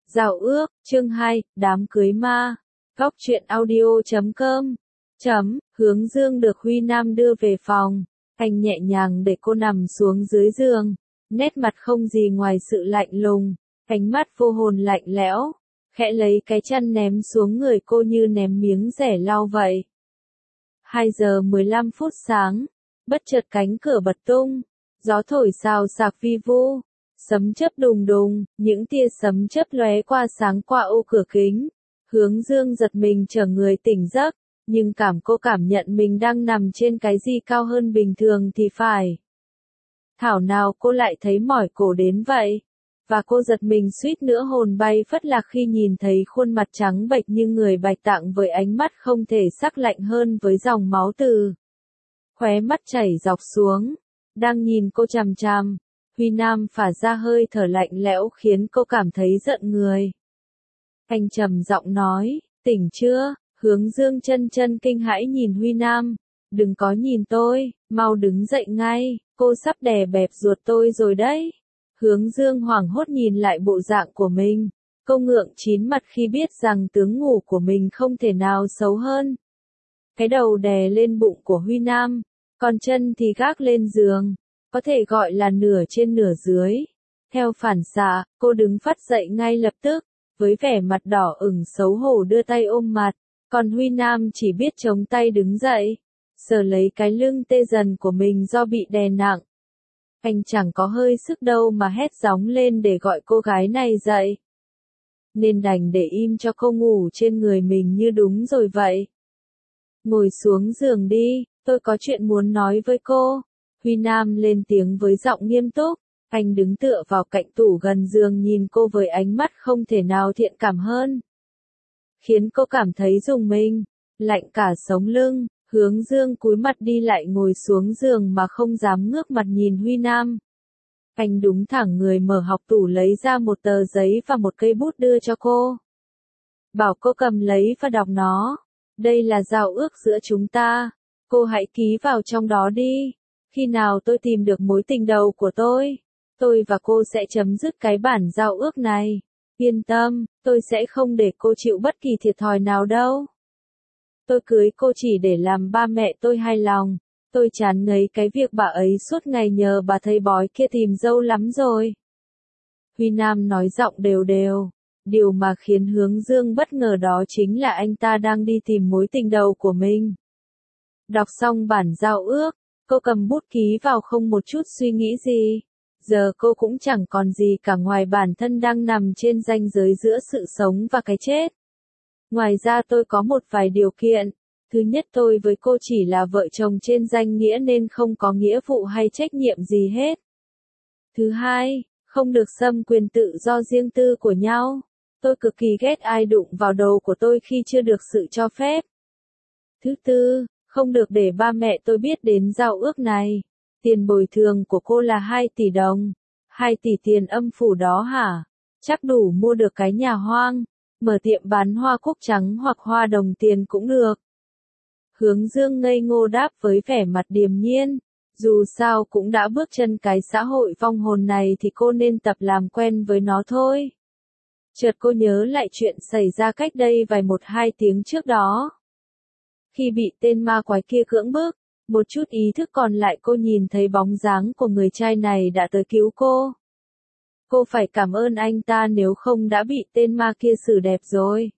Giao ước, chương 2, đám cưới ma. Góc truyện audio.com. Hướng Dương được Huy Nam đưa về phòng. Anh nhẹ nhàng để cô nằm xuống dưới giường. Nét mặt không gì ngoài sự lạnh lùng. Ánh mắt vô hồn lạnh lẽo. Khẽ lấy cái chăn ném xuống người cô như ném miếng rẻ lau vậy. 2 giờ 15 phút sáng. Bất chợt cánh cửa bật tung. Gió thổi xào xạc vi vu. Sấm chớp đùng đùng, những tia sấm chớp lóe qua sáng qua ô cửa kính. Hướng Dương giật mình trở người tỉnh giấc, nhưng cô cảm nhận mình đang nằm trên cái gì cao hơn bình thường thì phải. Thảo nào cô lại thấy mỏi cổ đến vậy? Và cô giật mình suýt nữa hồn bay phất lạc khi nhìn thấy khuôn mặt trắng bệch như người Bạch Tạng với ánh mắt không thể sắc lạnh hơn với dòng máu từ khóe mắt chảy dọc xuống, đang nhìn cô chằm chằm. Huy Nam phả ra hơi thở lạnh lẽo khiến cô cảm thấy giận người. Anh trầm giọng nói, tỉnh chưa? Hướng Dương chân kinh hãi nhìn Huy Nam. Đừng có nhìn tôi, mau đứng dậy ngay, cô sắp đè bẹp ruột tôi rồi đấy. Hướng Dương hoảng hốt nhìn lại bộ dạng của mình. Cô ngượng chín mặt khi biết rằng tướng ngủ của mình không thể nào xấu hơn. Cái đầu đè lên bụng của Huy Nam, còn chân thì gác lên giường. Có thể gọi là nửa trên nửa dưới. Theo phản xạ, cô đứng phắt dậy ngay lập tức, với vẻ mặt đỏ ửng xấu hổ đưa tay ôm mặt, còn Huy Nam chỉ biết chống tay đứng dậy, sờ lấy cái lưng tê dần của mình do bị đè nặng. Anh chẳng có hơi sức đâu mà hét gióng lên để gọi cô gái này dậy. Nên đành để im cho cô ngủ trên người mình như đúng rồi vậy. Ngồi xuống giường đi, tôi có chuyện muốn nói với cô. Huy Nam lên tiếng với giọng nghiêm túc, anh đứng tựa vào cạnh tủ gần giường nhìn cô với ánh mắt không thể nào thiện cảm hơn. Khiến cô cảm thấy rùng mình, lạnh cả sống lưng, Hướng Dương cúi mặt đi lại ngồi xuống giường mà không dám ngước mặt nhìn Huy Nam. Anh đúng thẳng người mở hộc tủ lấy ra một tờ giấy và một cây bút đưa cho cô. Bảo cô cầm lấy và đọc nó. Đây là giao ước giữa chúng ta, cô hãy ký vào trong đó đi. Khi nào tôi tìm được mối tình đầu của tôi và cô sẽ chấm dứt cái bản giao ước này. Yên tâm, tôi sẽ không để cô chịu bất kỳ thiệt thòi nào đâu. Tôi cưới cô chỉ để làm ba mẹ tôi hài lòng. Tôi chán ngấy cái việc bà ấy suốt ngày nhờ bà thầy bói kia tìm dâu lắm rồi. Huy Nam nói giọng đều đều. Điều mà khiến Hướng Dương bất ngờ đó chính là anh ta đang đi tìm mối tình đầu của mình. Đọc xong bản giao ước, cô cầm bút ký vào không một chút suy nghĩ gì. Giờ cô cũng chẳng còn gì cả ngoài bản thân đang nằm trên ranh giới giữa sự sống và cái chết. Ngoài ra tôi có một vài điều kiện. Thứ nhất, tôi với cô chỉ là vợ chồng trên danh nghĩa nên không có nghĩa vụ hay trách nhiệm gì hết. Thứ hai, không được xâm quyền tự do riêng tư của nhau. Tôi cực kỳ ghét ai đụng vào đầu của tôi khi chưa được sự cho phép. Thứ tư, không được để ba mẹ tôi biết đến giao ước này. Tiền bồi thường của cô là 2 tỷ đồng. 2 tỷ tiền âm phủ đó hả? Chắc đủ mua được cái nhà hoang. Mở tiệm bán hoa cúc trắng hoặc hoa đồng tiền cũng được. Hướng Dương ngây ngô đáp với vẻ mặt điềm nhiên. Dù sao cũng đã bước chân cái xã hội vong hồn này thì cô nên tập làm quen với nó thôi. Chợt cô nhớ lại chuyện xảy ra cách đây vài 1-2 tiếng trước đó. Khi bị tên ma quái kia cưỡng bức, một chút ý thức còn lại cô nhìn thấy bóng dáng của người trai này đã tới cứu cô. Cô phải cảm ơn anh ta nếu không đã bị tên ma kia xử đẹp rồi.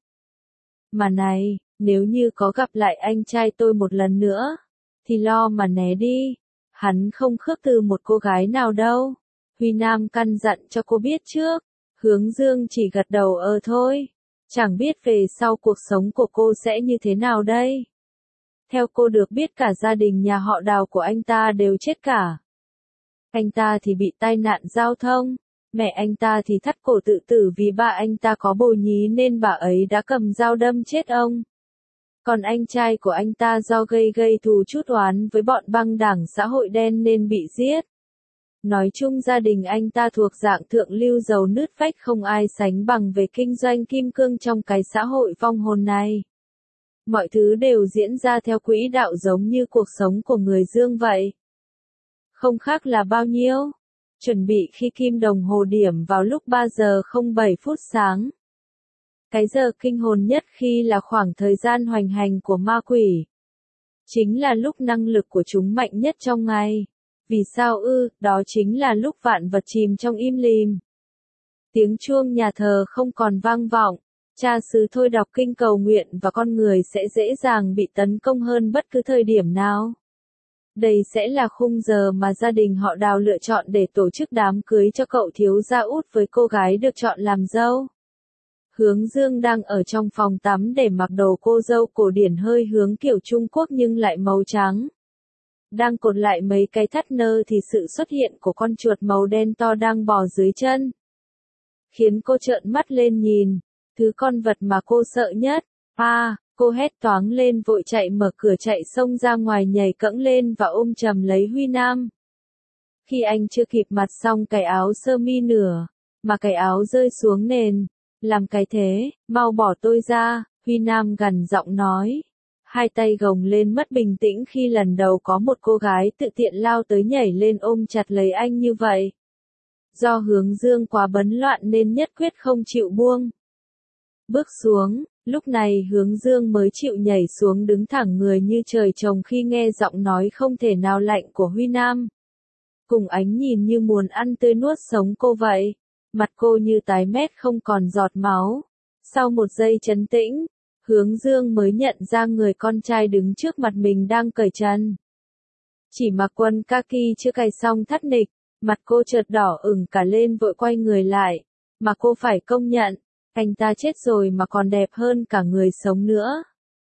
Mà này, nếu như có gặp lại anh trai tôi một lần nữa, thì lo mà né đi. Hắn không khước từ một cô gái nào đâu. Huy Nam căn dặn cho cô biết trước. Hướng Dương chỉ gật đầu thôi. Chẳng biết về sau cuộc sống của cô sẽ như thế nào đây. Theo cô được biết cả gia đình nhà họ Đào của anh ta đều chết cả. Anh ta thì bị tai nạn giao thông. Mẹ anh ta thì thắt cổ tự tử vì ba anh ta có bồ nhí nên bà ấy đã cầm dao đâm chết ông. Còn anh trai của anh ta do gây thù chút oán với bọn băng đảng xã hội đen nên bị giết. Nói chung gia đình anh ta thuộc dạng thượng lưu giàu nứt vách không ai sánh bằng về kinh doanh kim cương trong cái xã hội vong hồn này. Mọi thứ đều diễn ra theo quỹ đạo giống như cuộc sống của người Dương vậy. Không khác là bao nhiêu. Chuẩn bị khi kim đồng hồ điểm vào lúc 3 giờ 07 phút sáng, Cái giờ kinh hồn nhất khi là khoảng thời gian hoành hành của ma quỷ. Chính là lúc năng lực của chúng mạnh nhất trong ngày. Vì sao ư? Đó chính là lúc vạn vật chìm trong im lìm. Tiếng chuông nhà thờ không còn vang vọng. Cha xứ thôi đọc kinh cầu nguyện và con người sẽ dễ dàng bị tấn công hơn bất cứ thời điểm nào. Đây sẽ là khung giờ mà gia đình họ Đào lựa chọn để tổ chức đám cưới cho cậu thiếu gia út với cô gái được chọn làm dâu. Hướng Dương đang ở trong phòng tắm để mặc đồ cô dâu cổ điển hơi hướng kiểu Trung Quốc nhưng lại màu trắng. Đang cột lại mấy cái thắt nơ thì sự xuất hiện của con chuột màu đen to đang bò dưới chân. Khiến cô trợn mắt lên nhìn. Thứ con vật mà cô sợ nhất. Cô hét toáng lên vội chạy mở cửa chạy xông ra ngoài nhảy cẫng lên và ôm chầm lấy Huy Nam. Khi anh chưa kịp mặc xong cái áo sơ mi nửa, mà cái áo rơi xuống nền. Làm cái thế, mau bỏ tôi ra, Huy Nam gằn giọng nói. Hai tay gồng lên mất bình tĩnh khi lần đầu có một cô gái tự tiện lao tới nhảy lên ôm chặt lấy anh như vậy. Do Hướng Dương quá bấn loạn nên nhất quyết không chịu buông. Bước xuống, lúc này Hướng Dương mới chịu nhảy xuống đứng thẳng người như trời trồng khi nghe giọng nói không thể nào lạnh của Huy Nam. Cùng ánh nhìn như muốn ăn tươi nuốt sống cô vậy. Mặt cô như tái mét không còn giọt máu. Sau một giây trấn tĩnh, Hướng Dương mới nhận ra người con trai đứng trước mặt mình đang cởi trần. Chỉ mặc quần kaki chưa cài xong thắt nịch, mặt cô chợt đỏ ửng cả lên vội quay người lại. Mà cô phải công nhận, anh ta chết rồi mà còn đẹp hơn cả người sống nữa.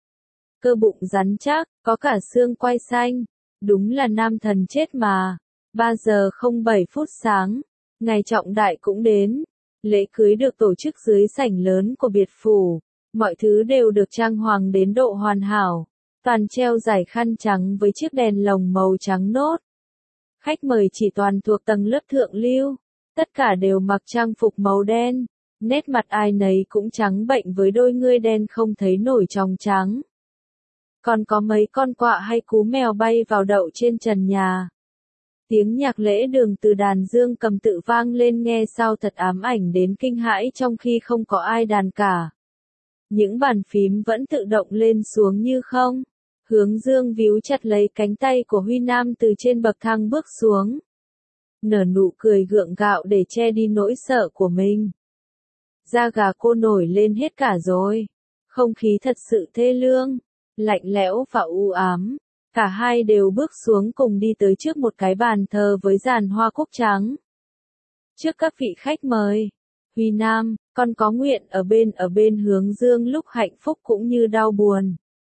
Cơ bụng rắn chắc, có cả xương quai xanh. Đúng là nam thần chết mà. 3 giờ 07 phút sáng. Ngày trọng đại cũng đến. Lễ cưới được tổ chức dưới sảnh lớn của biệt phủ. Mọi thứ đều được trang hoàng đến độ hoàn hảo. Toàn treo dải khăn trắng với chiếc đèn lồng màu trắng nốt. Khách mời chỉ toàn thuộc tầng lớp thượng lưu. Tất cả đều mặc trang phục màu đen. Nét mặt ai nấy cũng trắng bệnh với đôi ngươi đen không thấy nổi tròng trắng. Còn có mấy con quạ hay cú mèo bay vào đậu trên trần nhà. Tiếng nhạc lễ đường từ đàn dương cầm tự vang lên nghe sao thật ám ảnh đến kinh hãi trong khi không có ai đàn cả. Những bàn phím vẫn tự động lên xuống như không. Hướng Dương víu chặt lấy cánh tay của Huy Nam từ trên bậc thang bước xuống. Nở nụ cười gượng gạo để che đi nỗi sợ của mình. Da gà cô nổi lên hết cả rồi. Không khí thật sự thê lương, lạnh lẽo và u ám. Cả hai đều bước xuống cùng đi tới trước một cái bàn thờ với giàn hoa cúc trắng. Trước các vị khách mời, Huy Nam, con có nguyện ở bên Hướng Dương lúc hạnh phúc cũng như đau buồn.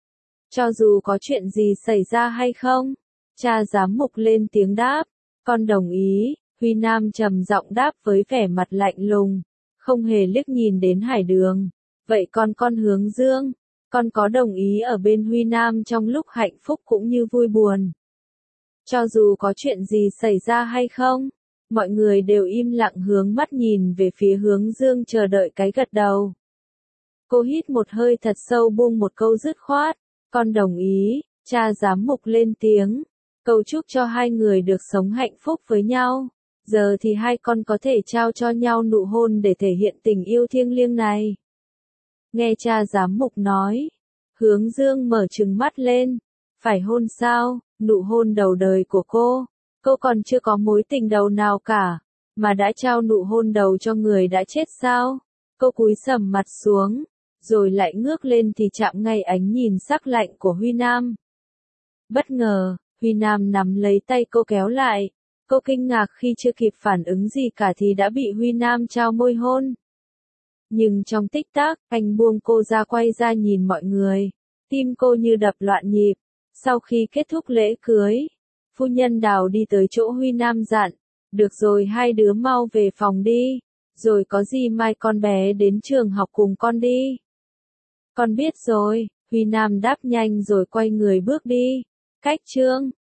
Cho dù có chuyện gì xảy ra hay không, cha giám mục lên tiếng đáp, con đồng ý, Huy Nam trầm giọng đáp với vẻ mặt lạnh lùng, không hề liếc nhìn đến Hải Đường. Vậy con Hướng Dương, con có đồng ý ở bên Huy Nam trong lúc hạnh phúc cũng như vui buồn. Cho dù có chuyện gì xảy ra hay không, mọi người đều im lặng hướng mắt nhìn về phía Hướng Dương chờ đợi cái gật đầu. Cô hít một hơi thật sâu buông một câu dứt khoát, con đồng ý, cha giám mục lên tiếng, cầu chúc cho hai người được sống hạnh phúc với nhau. Giờ thì hai con có thể trao cho nhau nụ hôn để thể hiện tình yêu thiêng liêng này. Nghe cha giám mục nói, Hướng Dương mở trừng mắt lên, phải hôn sao, nụ hôn đầu đời của cô còn chưa có mối tình đầu nào cả, mà đã trao nụ hôn đầu cho người đã chết sao? Cô cúi sầm mặt xuống, rồi lại ngước lên thì chạm ngay ánh nhìn sắc lạnh của Huy Nam. Bất ngờ, Huy Nam nắm lấy tay cô kéo lại, cô kinh ngạc khi chưa kịp phản ứng gì cả thì đã bị Huy Nam trao môi hôn. Nhưng trong tích tắc, anh buông cô ra quay ra nhìn mọi người, tim cô như đập loạn nhịp. Sau khi kết thúc lễ cưới, phu nhân Đào đi tới chỗ Huy Nam dặn, được rồi hai đứa mau về phòng đi, rồi có gì mai con bé đến trường học cùng con đi. Con biết rồi, Huy Nam đáp nhanh rồi quay người bước đi. Cách chương